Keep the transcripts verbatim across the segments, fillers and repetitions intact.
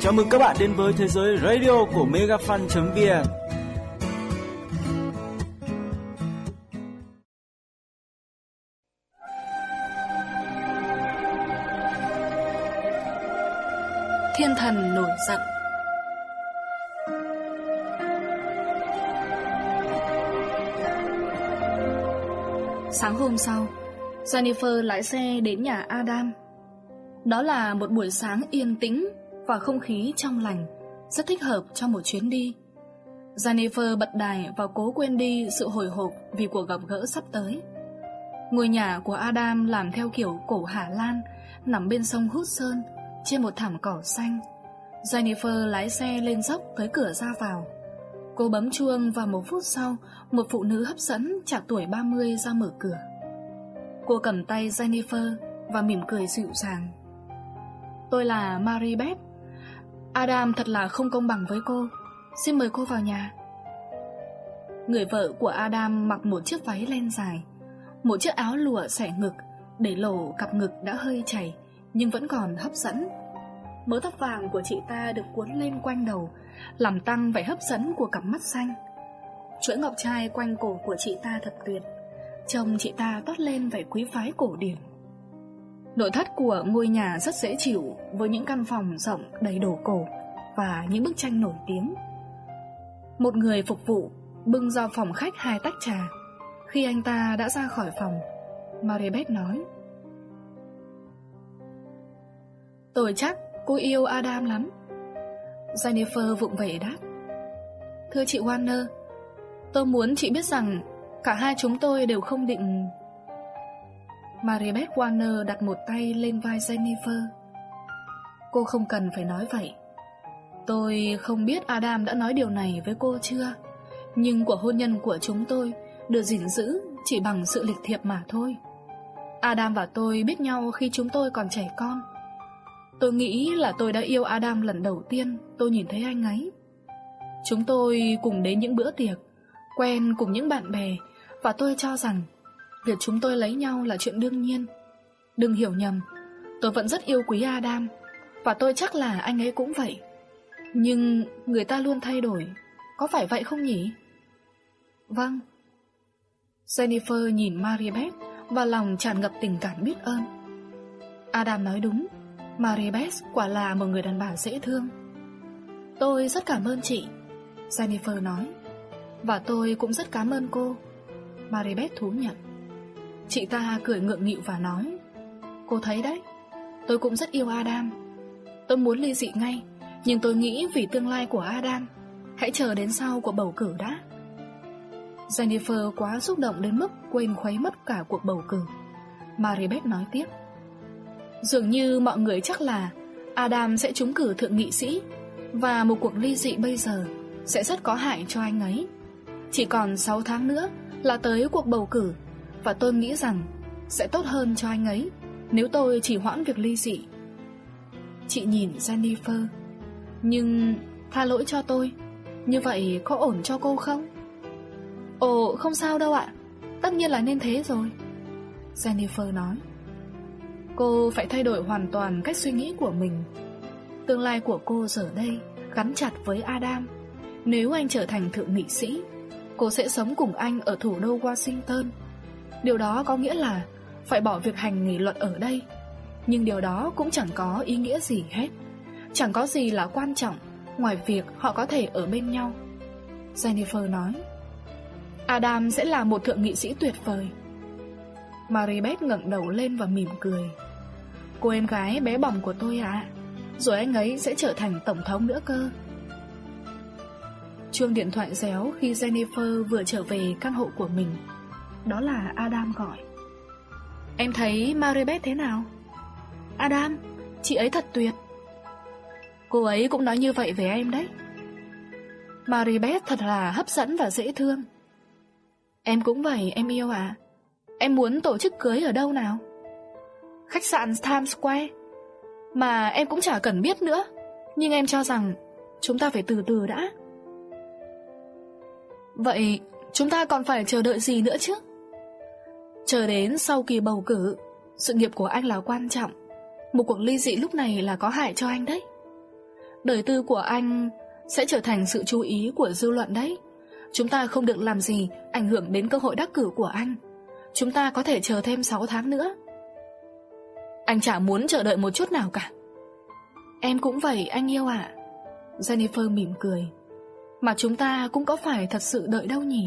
Chào mừng các bạn đến với thế giới radio của megafan chấm vn. Thiên thần nổi giận. Sáng hôm sau, Jennifer lái xe đến nhà Adam. Đó là một buổi sáng yên tĩnh và không khí trong lành, rất thích hợp cho một chuyến đi. Jennifer bật đài và cố quên đi sự hồi hộp vì cuộc gặp gỡ sắp tới. Ngôi nhà của Adam làm theo kiểu cổ Hà Lan, nằm bên sông Hudson, trên một thảm cỏ xanh. Jennifer lái xe lên dốc tới cửa ra vào. Cô bấm chuông và một phút sau, một phụ nữ hấp dẫn chạc tuổi ba mươi ra mở cửa. Cô cầm tay Jennifer và mỉm cười dịu dàng. Tôi là Mary Beth. Adam thật là không công bằng với cô. Xin mời cô vào nhà. Người vợ của Adam mặc một chiếc váy len dài, một chiếc áo lụa xẻ ngực, để lộ cặp ngực đã hơi chảy nhưng vẫn còn hấp dẫn. Mớ tóc vàng của chị ta được cuốn lên quanh đầu, làm tăng vẻ hấp dẫn của cặp mắt xanh. Chuỗi ngọc trai quanh cổ của chị ta thật tuyệt, trông chị ta toát lên vẻ quý phái cổ điển. Nội thất của ngôi nhà rất dễ chịu, với những căn phòng rộng đầy đồ cổ và những bức tranh nổi tiếng. Một người phục vụ bưng ra phòng khách hai tách trà. Khi anh ta đã ra khỏi phòng, Mary Beth nói: Tôi chắc cô yêu Adam lắm. Jennifer vụng về đáp: Thưa chị Warner, tôi muốn chị biết rằng cả hai chúng tôi đều không định... Mary Beth Warner đặt một tay lên vai Jennifer. Cô không cần phải nói vậy. Tôi không biết Adam đã nói điều này với cô chưa, nhưng cuộc hôn nhân của chúng tôi được gìn giữ chỉ bằng sự lịch thiệp mà thôi. Adam và tôi biết nhau khi chúng tôi còn trẻ con. Tôi nghĩ là tôi đã yêu Adam lần đầu tiên tôi nhìn thấy anh ấy. Chúng tôi cùng đến những bữa tiệc, quen cùng những bạn bè, và tôi cho rằng việc chúng tôi lấy nhau là chuyện đương nhiên. Đừng hiểu nhầm, tôi vẫn rất yêu quý Adam, và tôi chắc là anh ấy cũng vậy. Nhưng người ta luôn thay đổi, có phải vậy không nhỉ? Vâng. Jennifer nhìn Mary Beth và lòng tràn ngập tình cảm biết ơn. Adam nói đúng, Mary Beth quả là một người đàn bà dễ thương. Tôi rất cảm ơn chị, Jennifer nói. Và tôi cũng rất cảm ơn cô, Mary Beth thú nhận. Chị ta cười ngượng nghịu và nói: Cô thấy đấy, tôi cũng rất yêu Adam. Tôi muốn ly dị ngay, nhưng tôi nghĩ vì tương lai của Adam, hãy chờ đến sau cuộc bầu cử đã. Jennifer quá xúc động đến mức quên khuấy mất cả cuộc bầu cử. Mary Beth nói tiếp: Dường như mọi người chắc là Adam sẽ trúng cử thượng nghị sĩ, và một cuộc ly dị bây giờ sẽ rất có hại cho anh ấy. Chỉ còn sáu tháng nữa là tới cuộc bầu cử, và tôi nghĩ rằng sẽ tốt hơn cho anh ấy nếu tôi chỉ hoãn việc ly dị. Chị nhìn Jennifer: Nhưng tha lỗi cho tôi, như vậy có ổn cho cô không? Ồ, không sao đâu ạ, tất nhiên là nên thế rồi, Jennifer nói. Cô phải thay đổi hoàn toàn cách suy nghĩ của mình. Tương lai của cô giờ đây gắn chặt với Adam. Nếu anh trở thành thượng nghị sĩ, cô sẽ sống cùng anh ở thủ đô Washington. Điều đó có nghĩa là phải bỏ việc hành nghề luật ở đây. Nhưng điều đó cũng chẳng có ý nghĩa gì hết. Chẳng có gì là quan trọng ngoài việc họ có thể ở bên nhau, Jennifer nói. Adam sẽ là một thượng nghị sĩ tuyệt vời. Mary Beth ngẩng đầu lên và mỉm cười. Cô em gái bé bỏng của tôi ạ, à, rồi anh ấy sẽ trở thành tổng thống nữa cơ. Chuông điện thoại réo khi Jennifer vừa trở về căn hộ của mình. Đó là Adam gọi. Em thấy Mary Beth thế nào? Adam, chị ấy thật tuyệt. Cô ấy cũng nói như vậy về em đấy. Mary Beth thật là hấp dẫn và dễ thương. Em cũng vậy, em yêu à. Em muốn tổ chức cưới ở đâu nào? Khách sạn Times Square. Mà em cũng chả cần biết nữa. Nhưng em cho rằng chúng ta phải từ từ đã. Vậy chúng ta còn phải chờ đợi gì nữa chứ? Chờ đến sau kỳ bầu cử. Sự nghiệp của anh là quan trọng. Một cuộc ly dị lúc này là có hại cho anh đấy. Đời tư của anh sẽ trở thành sự chú ý của dư luận đấy. Chúng ta không được làm gì ảnh hưởng đến cơ hội đắc cử của anh. Chúng ta có thể chờ thêm sáu tháng nữa. Anh chả muốn chờ đợi một chút nào cả. Em cũng vậy anh yêu ạ. Jennifer mỉm cười. Mà chúng ta cũng có phải thật sự đợi đâu nhỉ?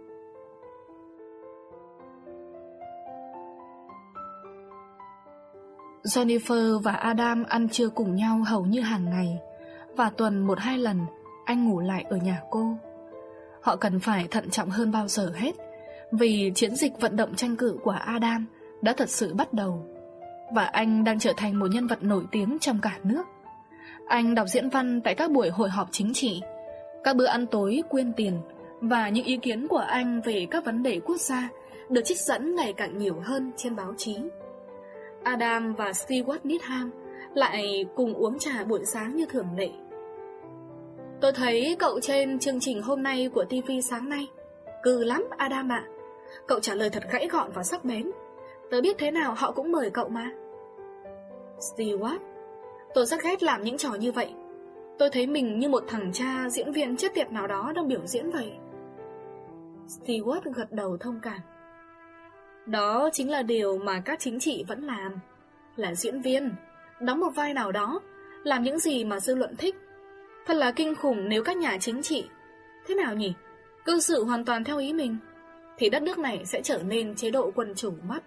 Jennifer và Adam ăn trưa cùng nhau hầu như hàng ngày, và tuần một hai lần anh ngủ lại ở nhà cô. Họ cần phải thận trọng hơn bao giờ hết, vì chiến dịch vận động tranh cử của Adam đã thật sự bắt đầu, và anh đang trở thành một nhân vật nổi tiếng trong cả nước. Anh đọc diễn văn tại các buổi hội họp chính trị, các bữa ăn tối quyên tiền, và những ý kiến của anh về các vấn đề quốc gia được trích dẫn ngày càng nhiều hơn trên báo chí. Adam và Stewart Needham lại cùng uống trà buổi sáng như thường lệ. Tôi thấy cậu trên chương trình hôm nay của ti vi sáng nay. Cừ lắm Adam ạ. Cậu trả lời thật gãy gọn và sắc bén. Tớ biết thế nào họ cũng mời cậu mà. Stewart, tôi rất ghét làm những trò như vậy. Tôi thấy mình như một thằng cha diễn viên chết tiệt nào đó đang biểu diễn vậy. Stewart gật đầu thông cảm. Đó chính là điều mà các chính trị vẫn làm. Là diễn viên, đóng một vai nào đó, làm những gì mà dư luận thích. Thật là kinh khủng nếu các nhà chính trị, thế nào nhỉ, cư xử hoàn toàn theo ý mình, thì đất nước này sẽ trở nên chế độ quân chủ mất.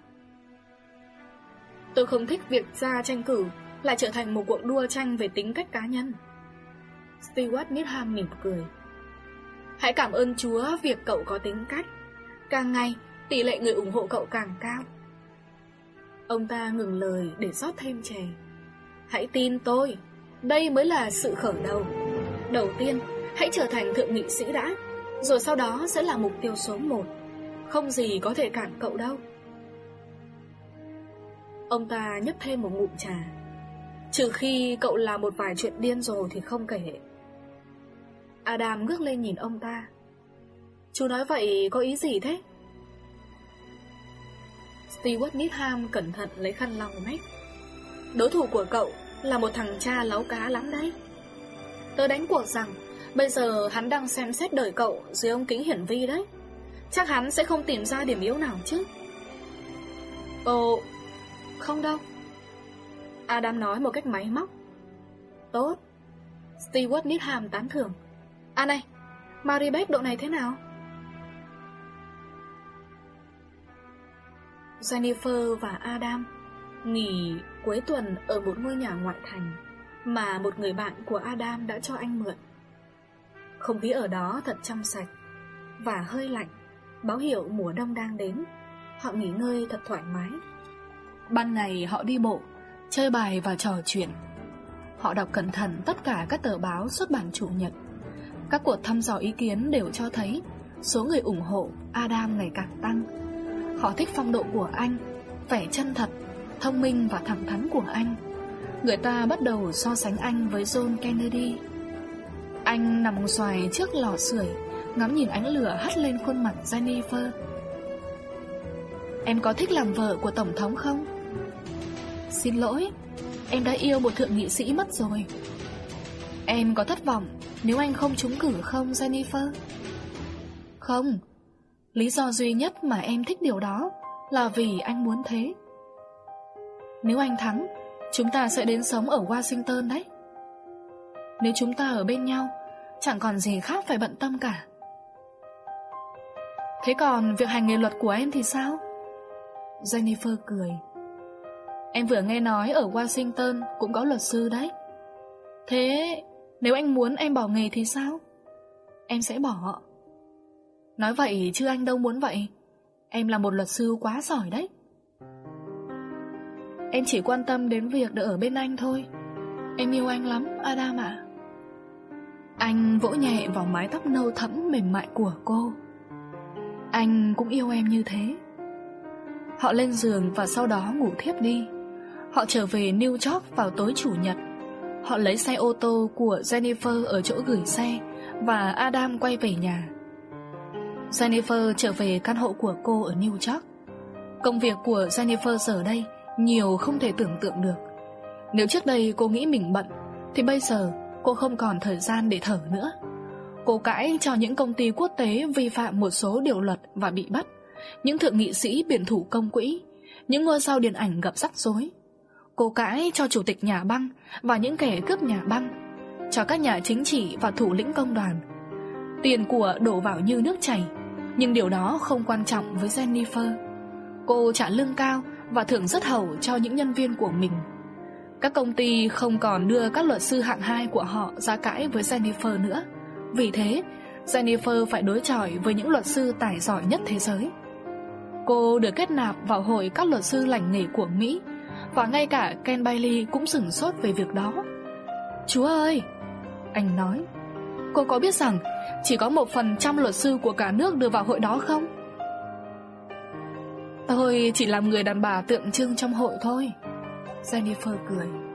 Tôi không thích việc ra tranh cử lại trở thành một cuộc đua tranh về tính cách cá nhân. Stewart Needham mỉm cười. Hãy cảm ơn Chúa việc cậu có tính cách. Càng ngày tỷ lệ người ủng hộ cậu càng cao. Ông ta ngừng lời để rót thêm chè. Hãy tin tôi, đây mới là sự khởi đầu. Đầu tiên, hãy trở thành thượng nghị sĩ đã, rồi sau đó sẽ là mục tiêu số một. Không gì có thể cản cậu đâu. Ông ta nhấp thêm một ngụm trà. Trừ khi cậu làm một vài chuyện điên rồ thì không kể. Adam ngước lên nhìn ông ta. Chú nói vậy có ý gì thế? Stewart Needham cẩn thận lấy khăn lau mép. Đối thủ của cậu là một thằng cha láu cá lắm đấy. Tớ đánh cuộc rằng bây giờ hắn đang xem xét đời cậu dưới ống kính hiển vi đấy. Chắc hắn sẽ không tìm ra điểm yếu nào chứ. Ồ, không đâu. Adam nói một cách máy móc. Tốt. Stewart Needham tán thưởng. À này, Maribeth độ này thế nào? Jennifer và Adam nghỉ cuối tuần ở một ngôi nhà ngoại thành mà một người bạn của Adam đã cho anh mượn. Không khí ở đó thật trong sạch và hơi lạnh, báo hiệu mùa đông đang đến. Họ nghỉ ngơi thật thoải mái. Ban ngày họ đi bộ, chơi bài và trò chuyện. Họ đọc cẩn thận tất cả các tờ báo xuất bản chủ nhật. Các cuộc thăm dò ý kiến đều cho thấy số người ủng hộ Adam ngày càng tăng. Họ thích phong độ của anh, vẻ chân thật, thông minh và thẳng thắn của anh. Người ta bắt đầu so sánh anh với John Kennedy. Anh nằm xoài trước lò sưởi, ngắm nhìn ánh lửa hắt lên khuôn mặt Jennifer. Em có thích làm vợ của tổng thống không? Xin lỗi, em đã yêu một thượng nghị sĩ mất rồi. Em có thất vọng nếu anh không trúng cử không, Jennifer? Không, lý do duy nhất mà em thích điều đó là vì anh muốn thế. Nếu anh thắng, chúng ta sẽ đến sống ở Washington đấy. Nếu chúng ta ở bên nhau, chẳng còn gì khác phải bận tâm cả. Thế còn việc hành nghề luật của em thì sao? Jennifer cười. Em vừa nghe nói ở Washington cũng có luật sư đấy. Thế nếu anh muốn em bỏ nghề thì sao? Em sẽ bỏ. Nói vậy chứ anh đâu muốn vậy. Em là một luật sư quá giỏi đấy. Em chỉ quan tâm đến việc được ở bên anh thôi. Em yêu anh lắm, Adam ạ. Anh vỗ nhẹ vào mái tóc nâu thẫm mềm mại của cô. Anh cũng yêu em như thế. Họ lên giường và sau đó ngủ thiếp đi. Họ trở về New York vào tối chủ nhật. Họ lấy xe ô tô của Jennifer ở chỗ gửi xe và Adam quay về nhà. Jennifer trở về căn hộ của cô ở New York. Công việc của Jennifer giờ đây nhiều không thể tưởng tượng được. Nếu trước đây cô nghĩ mình bận, thì bây giờ Cô không còn thời gian để thở nữa. Cô cãi cho những công ty quốc tế vi phạm một số điều luật và bị bắt, những thượng nghị sĩ biển thủ công quỹ, những ngôi sao điện ảnh gặp rắc rối. Cô cãi cho chủ tịch nhà băng và những kẻ cướp nhà băng, cho các nhà chính trị và thủ lĩnh công đoàn. Tiền của đổ vào như nước chảy, nhưng điều đó không quan trọng với Jennifer. Cô trả lương cao và thưởng rất hậu cho những nhân viên của mình. Các công ty không còn đưa các luật sư hạng hai của họ ra cãi với Jennifer nữa. Vì thế, Jennifer phải đối chọi với những luật sư tài giỏi nhất thế giới. Cô được kết nạp vào hội các luật sư lành nghề của Mỹ, và ngay cả Ken Bailey cũng sửng sốt về việc đó. Chúa ơi, anh nói, cô có biết rằng chỉ có một phần trăm luật sư của cả nước đưa vào hội đó không? Tôi chỉ làm người đàn bà tượng trưng trong hội thôi, Jennifer cười.